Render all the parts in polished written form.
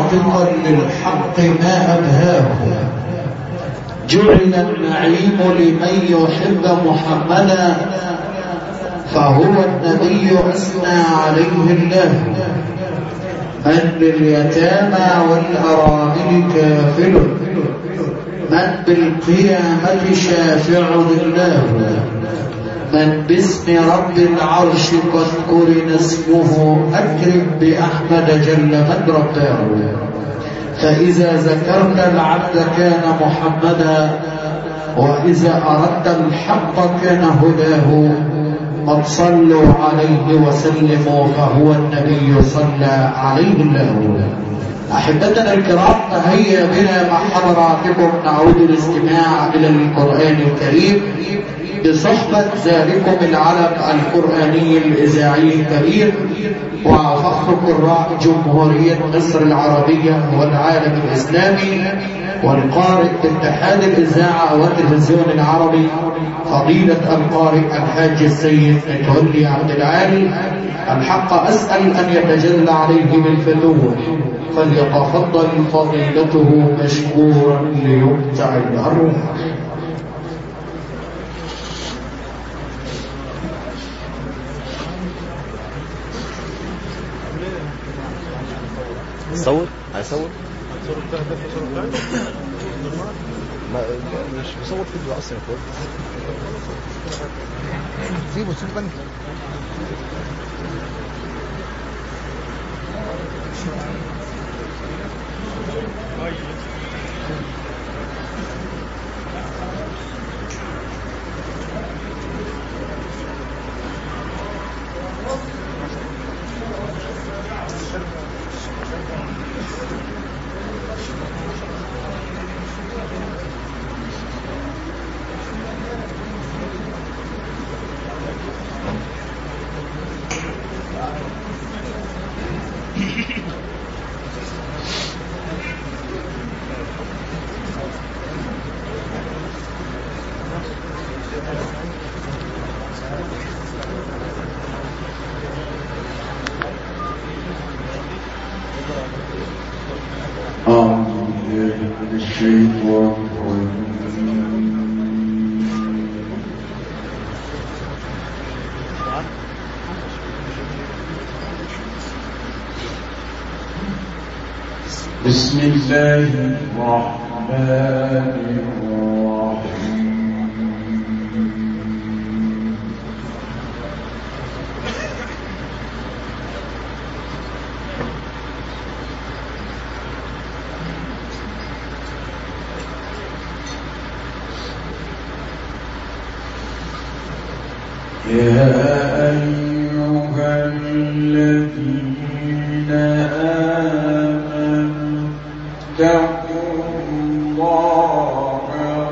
ناطقا للحق ما أبهاه. جعل النعيم لمن يحب محمدا، فهو النبي أثنى عليه الله. من لليتامى والأرامل كافل، من بالقيامة شافع الله. من باسم رب العرش قد قرن اسمه، أكرم بأحمد جل من رباه. فإذا ذكرت العبد كان محمدا، وإذا أردت الحق كان هداه. قد صلوا عليه وسلموا، فهو النبي صلى عليه الله. أحبتنا الكرام، هيا بنا مع حضراتكم نعود الاستماع إلى القرآن الكريم بصحبة ذلكم العلم القرآني الإذاعي الكريم وفخر قراء جمهورية مصر العربية والعالم الإسلامي والقارئ باتحاد الإذاعة والتلفزيون العربي فضيلة القارئ الحاج السيد متولي عبد العالي. الحق أسأل أن يتجلى عليه بالفتوح، فليتفضل فضيلته مشكورا ليمتع الأرواح. صور هيصور مش بصور فيديو اصلا يا اخويا. سيبه بنك. بسم الله الرحمن الرحيم. يا أيها الذين آمنوا اتقوا الله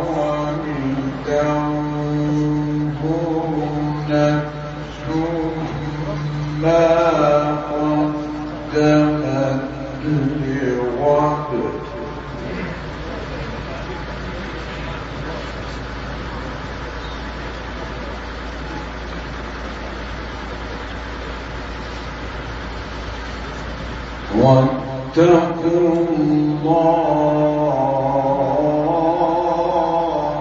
ولتنظر نفس ما قدمت لغد واتقوا الله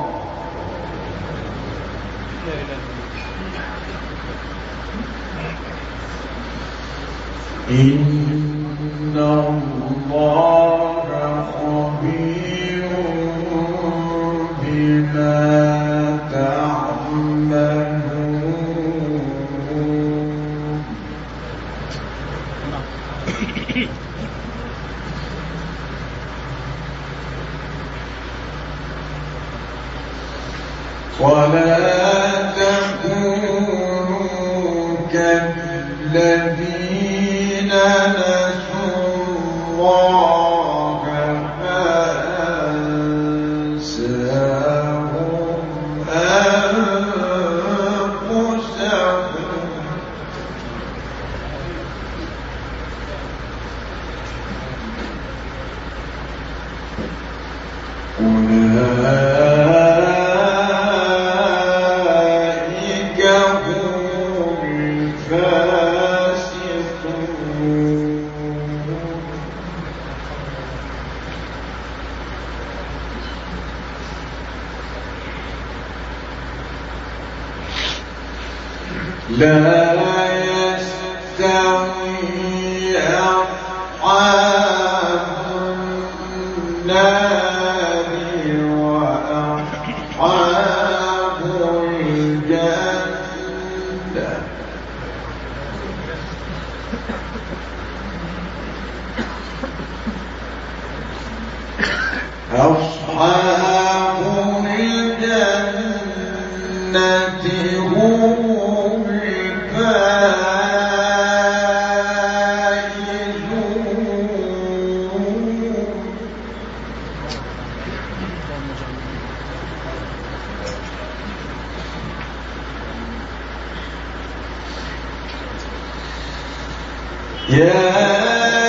إن الله خبير بما تعملون. ولا تكونوا كالذين نسوا الله فأنساهم أنفسهم أولئك لا يستوي أصحاب النار وأصحاب الجنة أصحاب الجنة هم الفائزون. يا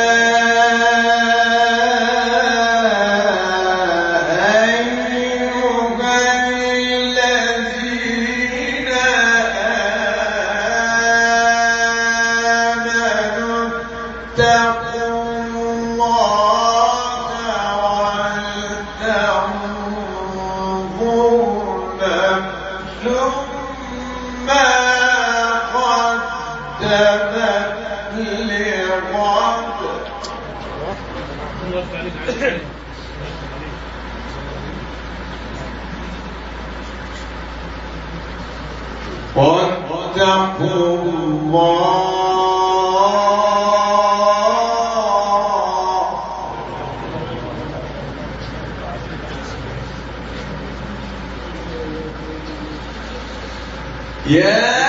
واتقوا الله يا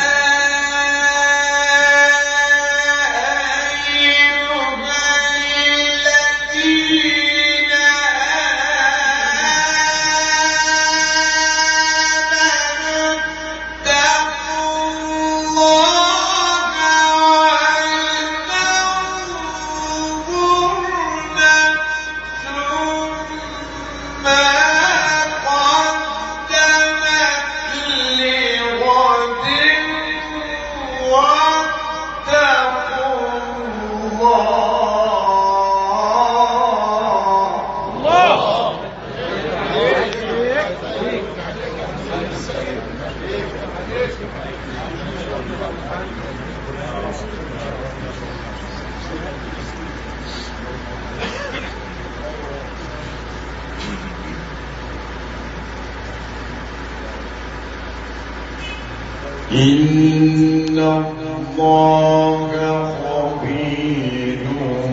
إن الله خبير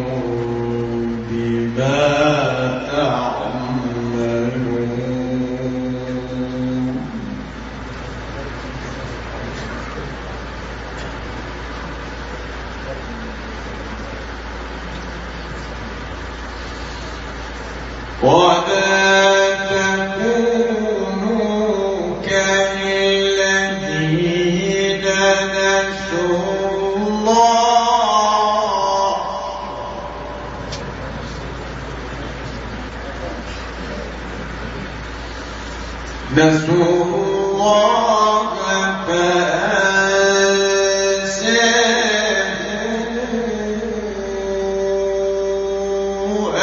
بما تعملون ولا تكونوا كالذين نسوا الله فأنساهم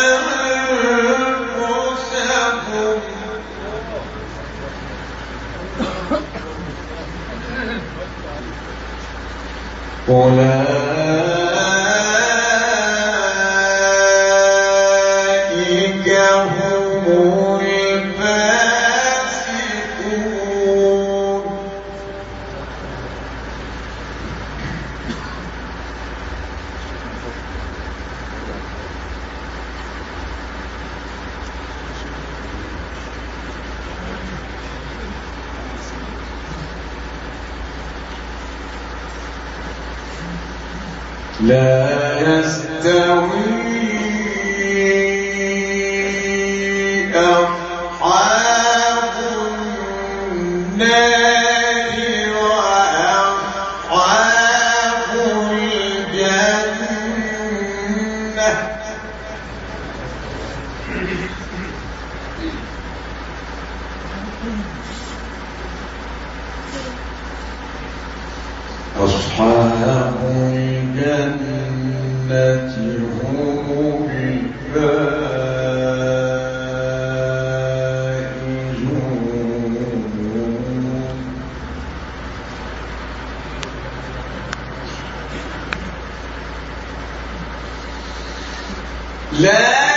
أنفسهم أولئك هم الفاسقون لا يستوي أصحاب النار وأصحاب الجنة أصحاب الجنة هم الفائزون. لا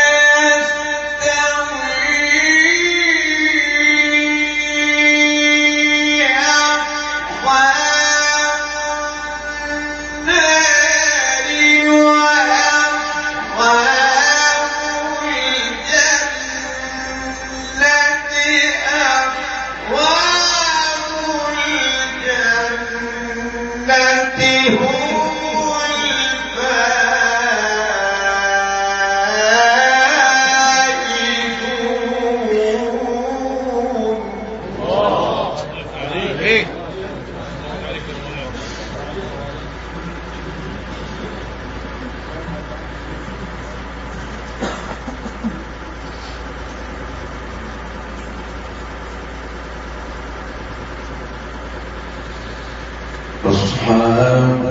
أصحاب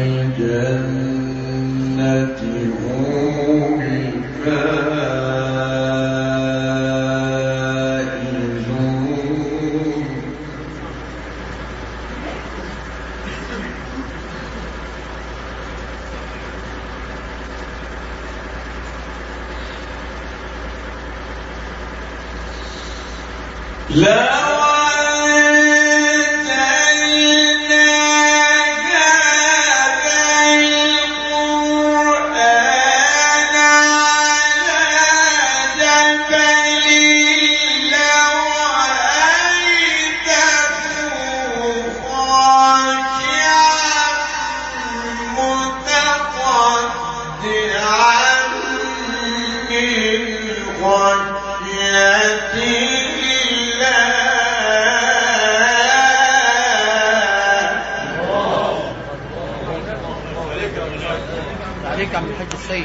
الجنة هم الفائزون لا عليك عم الحاج السيد.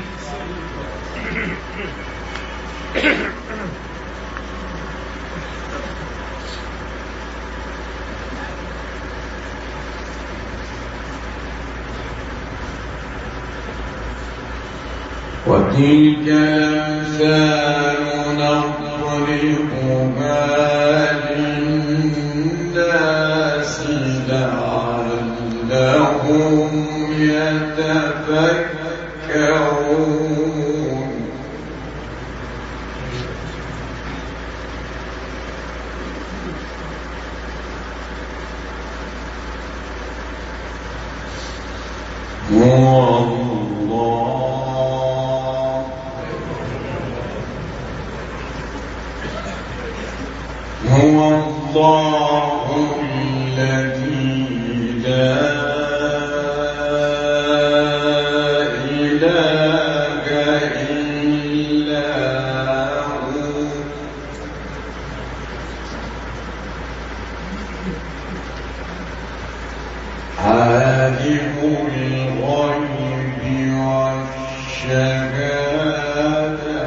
وتلك الأمثال نضربها للناس لعلهم يتفكرون هو الله الذي لا إله إلا هو عالم الغيب والشهادة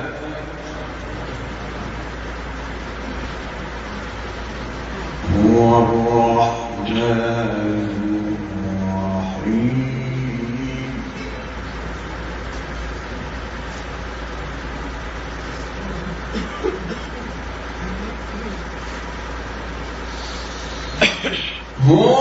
هو الرحمن الرحيم هو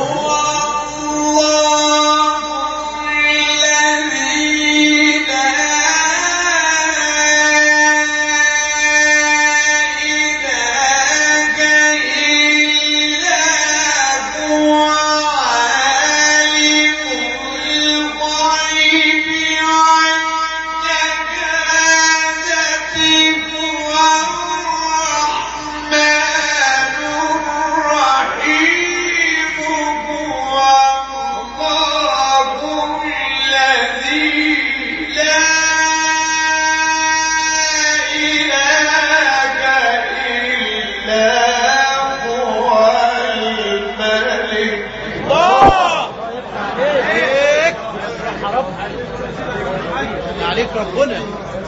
عليك ربنا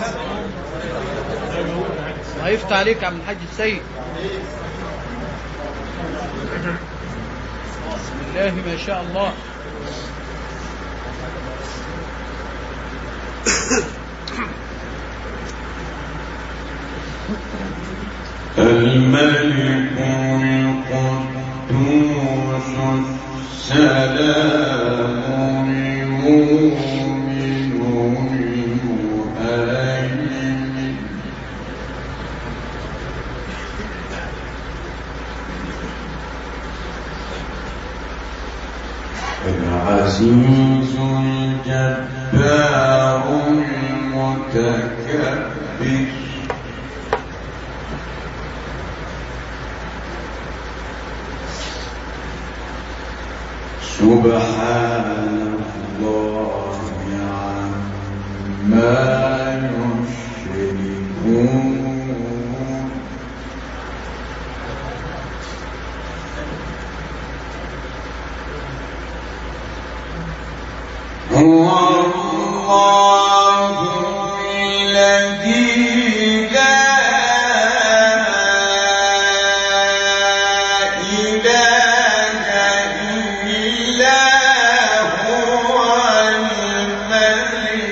هيفتح عليك عم الحاج السيد. بسم الله ما شاء الله. الملك القدوس السلام المؤمن المهيمن العزيز الجبار المتكبر سبحان الله عما يشركون هو الله الذي لا إله إلا هو الملك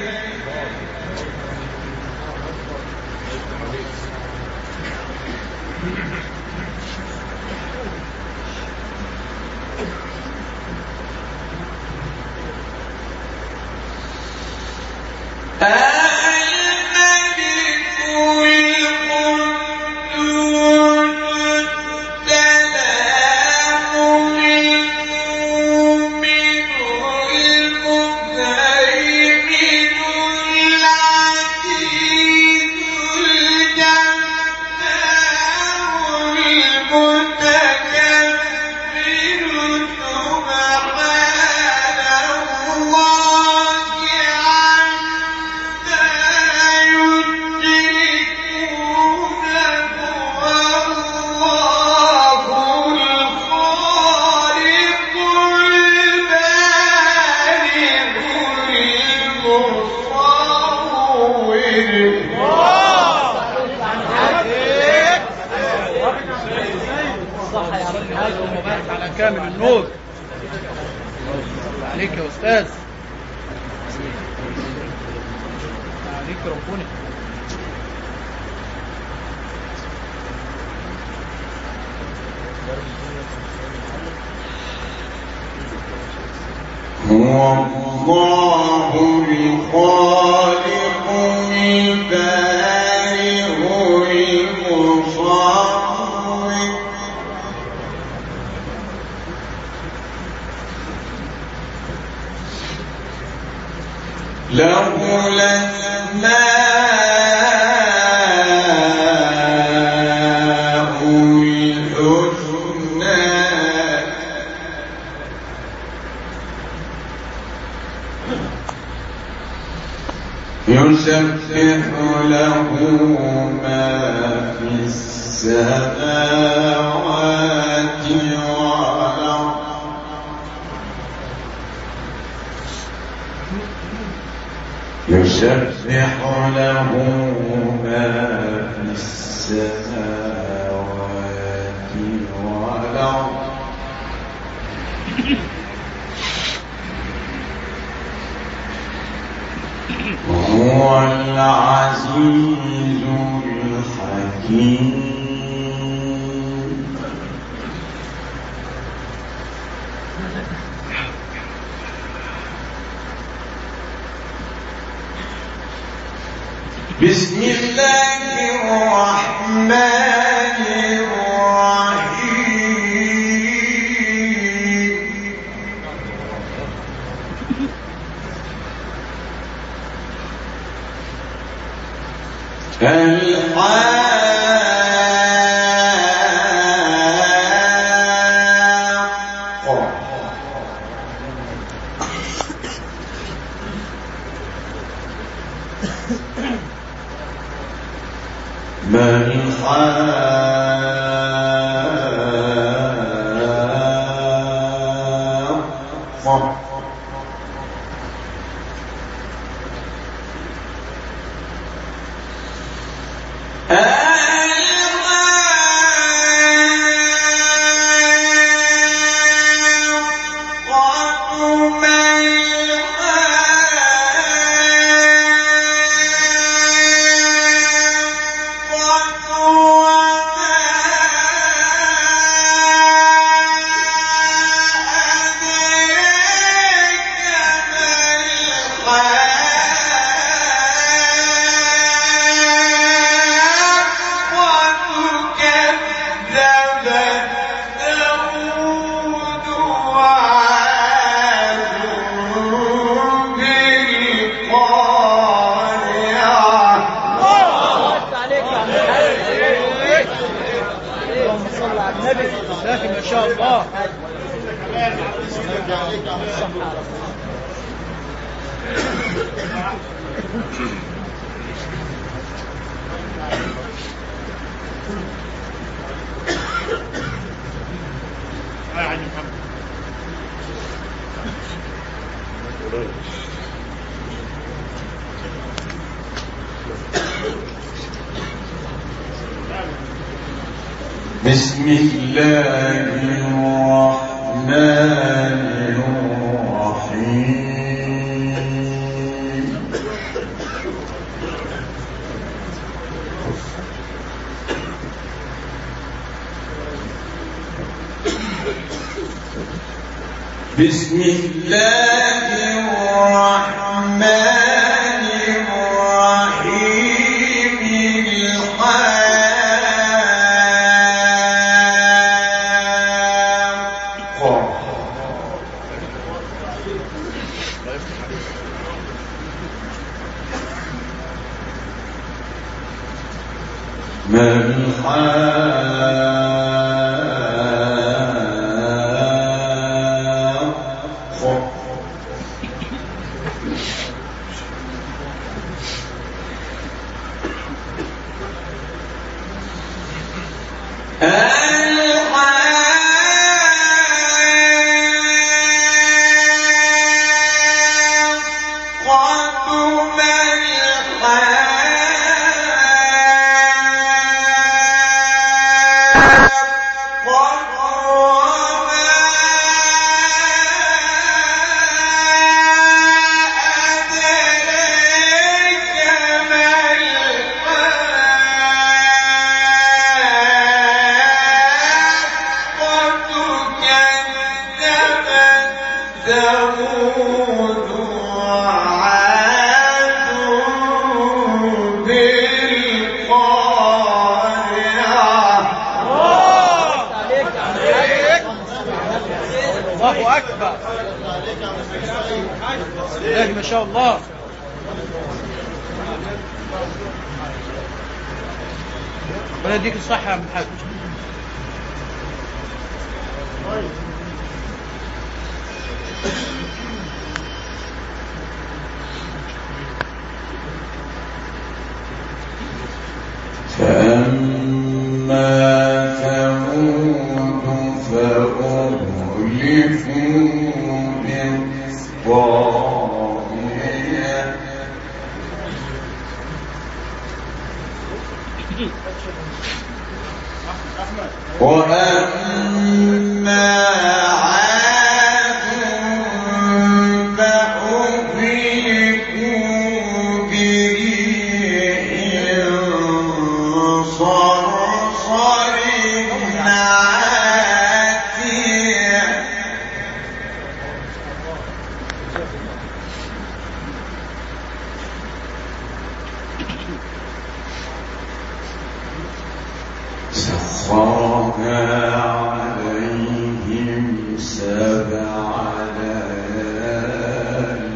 على كامل النور. عليك يا أستاذ، عليك ربنا. هو الله الخالق البارئ المصور له الأسماء الحسنى يسبح له ما في السماوات والأرض يسبح له ما في السماوات والأرض وهو العزيز الحكيم بسم الله الرحمن الرحيم ما الحاقة وما لكن ما شاء الله. بسم الله الرحمن الرحيم. بسم الله الرحمن الرحيم. ما الحاقة. ثمود وعاد بالقارعة. الله أكبر. الله ما شاء الله. ربنا يديك الصحة يا عم الحاج. فأما ثمود فأهلكوا بالطاغية. وأما عاد فأهلكوا بريح صرصر عاتية. سخرها عليهم 7 ليال.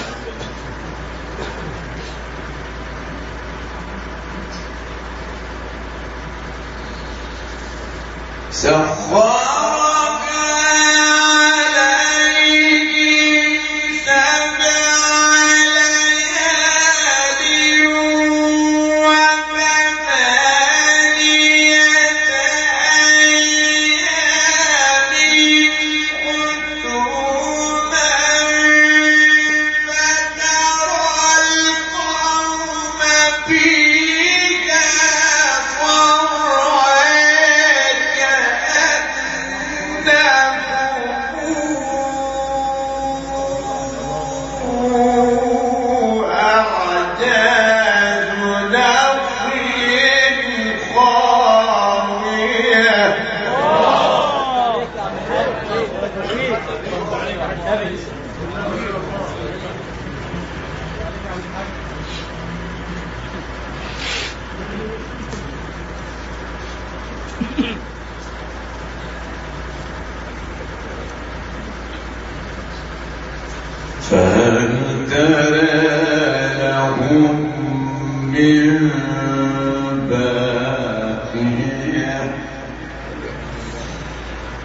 فهل ترى لهم من باقية.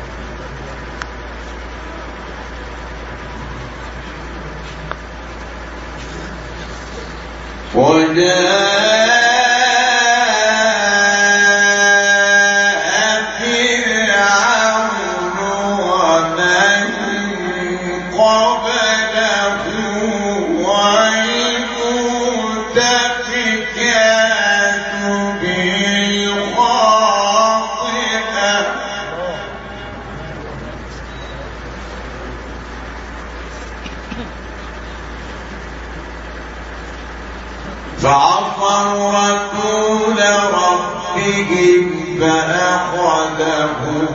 فعصوا رسول ربهم فأخذهم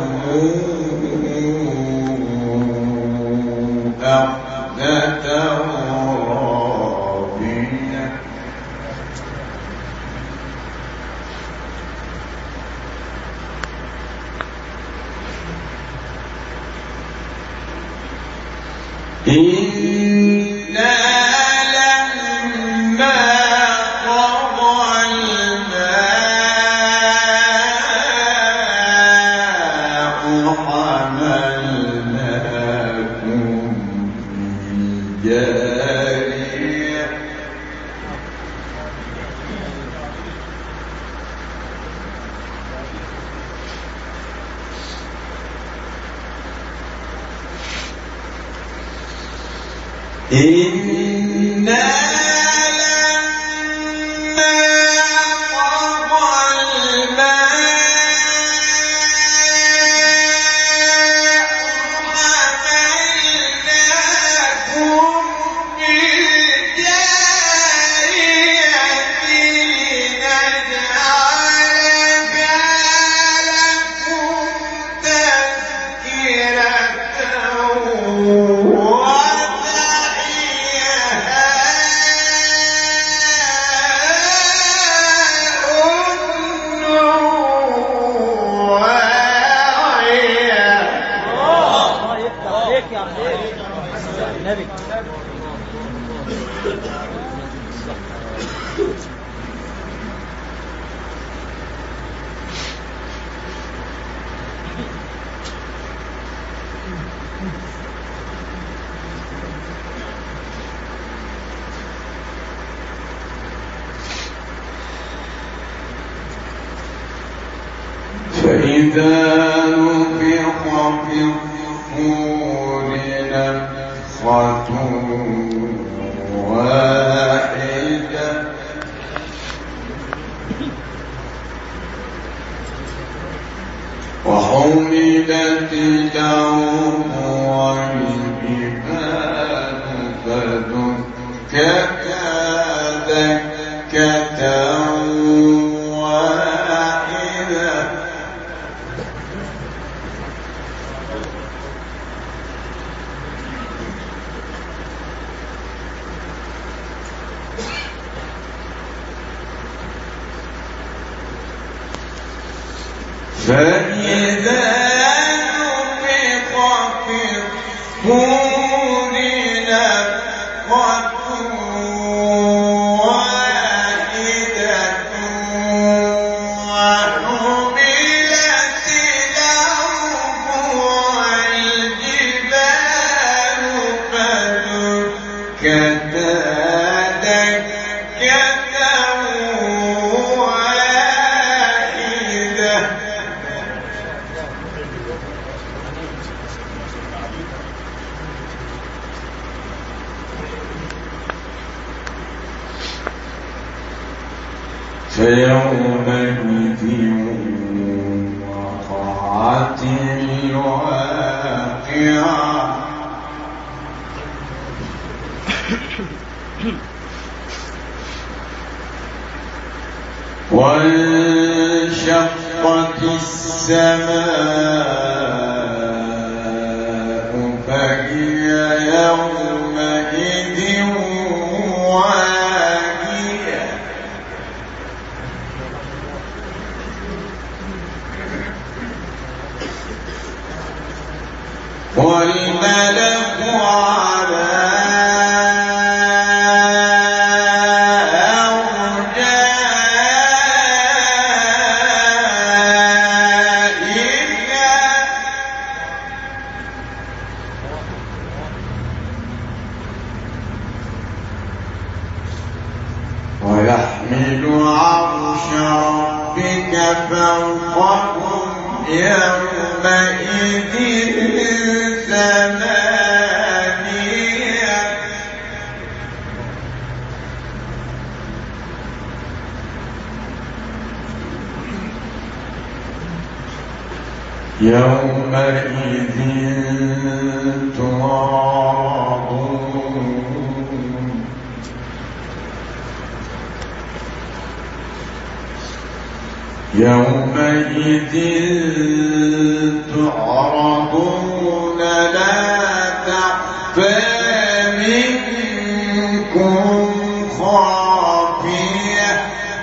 أخذة رابية إنا لما قضى الماء حملناكم في الجارية إنا لما قضى الماء حملناكم في الجارية لنجعلها لكم تذكرة فإذا نفخ في الصور نفخة واحدة وحملت الأرض والجبال فدكتا دكة واحدة فإذا نفخ في الصور نفخة واحدة وحملت الأرض والجبال فدكتا دكة واحدة فيومئذ وقعت الواقعة وانشقت السماء فهي يومئذ واهية والملك على أرجائها عرش ربك فوقهم يومئذ ثمانية يومئذ تعرضون يومئذ تعرضون لا تخفى منكم خافية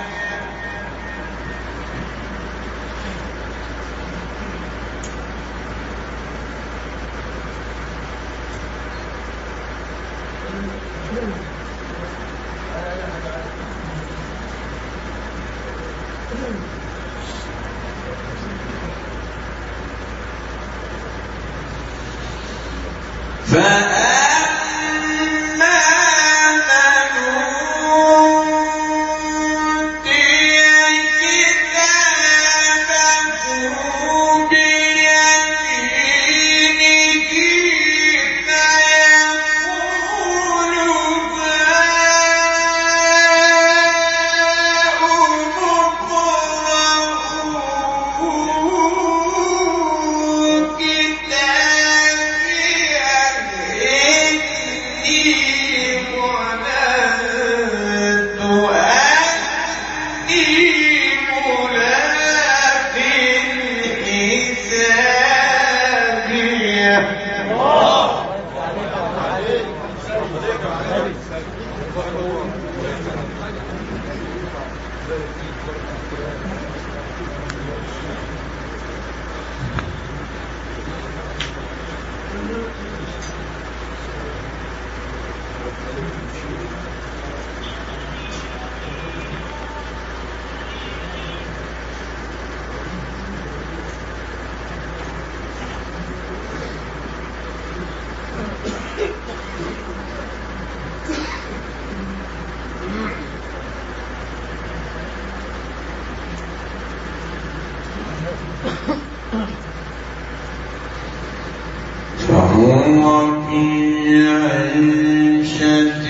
فأما من أوتي كتابه بيمينه فيقول هاؤم اقرءوا فهو في عيشة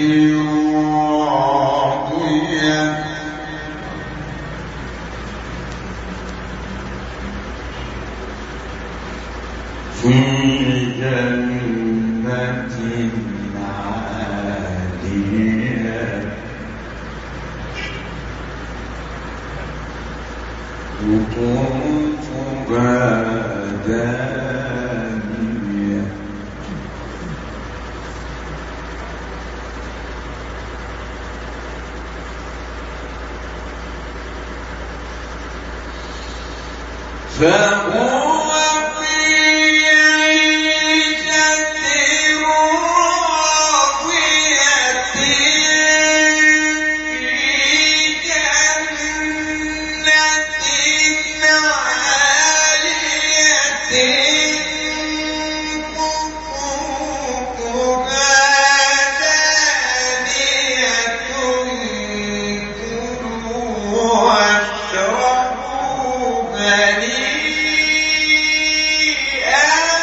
راضية في جنة عالية قطوفها دانية فهو في عيشة راضية في جنة عالية قطوفها دانية كلوا واشربوا هنيئا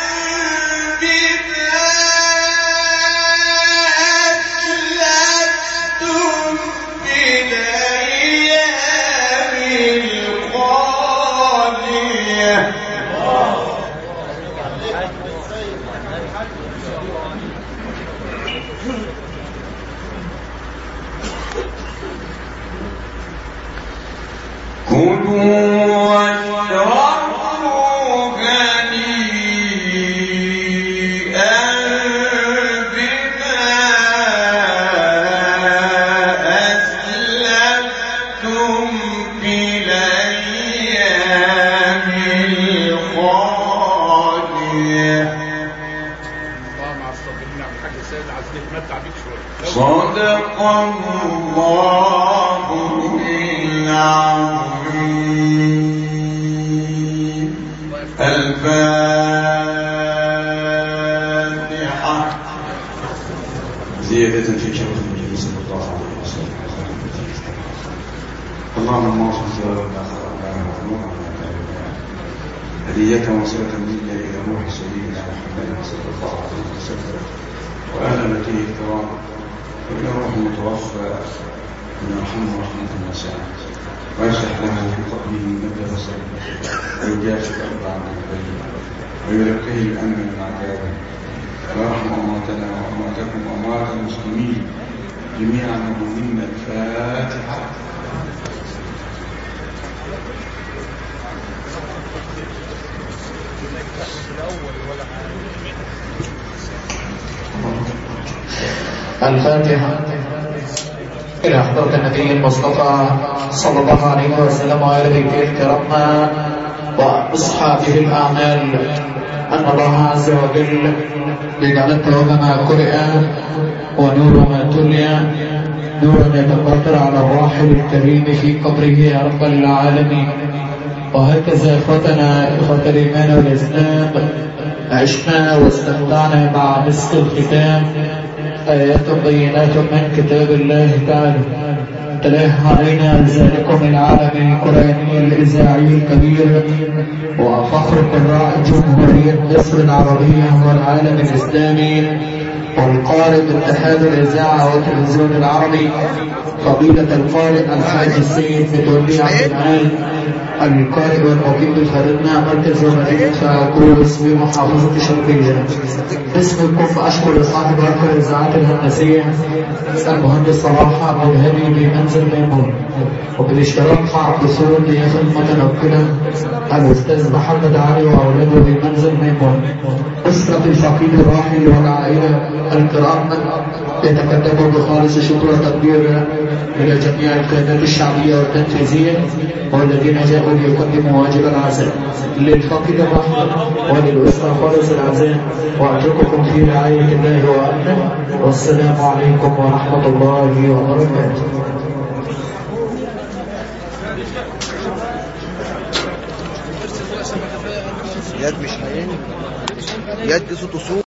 بما أسلفتم في الأيام الخالية كلوا واشربوا هنيئا بما أسلفتم في الأيام الخالية الله مع الصابرين. عبد الحاج السيد عايزين نتمتع بيك شويه. صدق الله العظيم. الفاتحة. زيادة في شرف النبي صلى الله عليه وسلم. اللهم اغفر ذنوبنا هدية وصلة منا إلى روح سيدنا محمد صلى الله عليه وسلم وأهل بيته الكرام وإلى روح المتوفى من يرحمه رحمة واسعة ويفتح له في قبره مد بصره ويجافي الأرض عن البين ويلقيه الأمن من عذابه ويرحم أمواتنا وأمواتكم وأموات المسلمين جميعا ومنا الفاتحة. الفاتحة إلى حضرة النبي المصطفى صلى الله عليه وسلم وآل بيته الكرام وأصحابه الأعمال. أن الله عز وجل يجعل الثواب ما قرئ ونور ما تلي نورا يتقاطر على الراحل الكريم في قبره يا رب العالمين. وهكذا إخوتنا إخوة الإيمان والإسلام عشنا واستمتعنا مع مسك الختام آيات بينات من كتاب الله تعالى تلاها علينا ذلكم العالم القرآني الإذاعي الكبير وفخر قراء جمهورية مصر العربية والعالم الإسلامي والقارئ اتحاد الإذاعة والتلفزيون العربي فضيلة القارئ الحاج السيد متولي عبد العال القارئ والمقيم بفريقنا مركز مدينة فاكوس بمحافظة شرقية. اسمكم أشكر صاحب مركز الإذاعات الهندسية المهندس صلاح عبد الهادي بمنزل ميمون وبالاشتراك مع فصول ضيافة متنقلة الأستاذ محمد علي وأولاده بمنزل ميمون. أسرة الفقيد الراحل والعائلة الكرام يتقدموا بخالص شكر وتقدير إلى جميع القيادات الشعبية والتنفيذية والذين جاءوا ليقدموا واجب العزاء للفقيد الراحل وللأسرة خالص العزاء وأترككم في رعاية الله وأمنه والسلام عليكم ورحمة الله وبركاته. يد مش هين يد صوت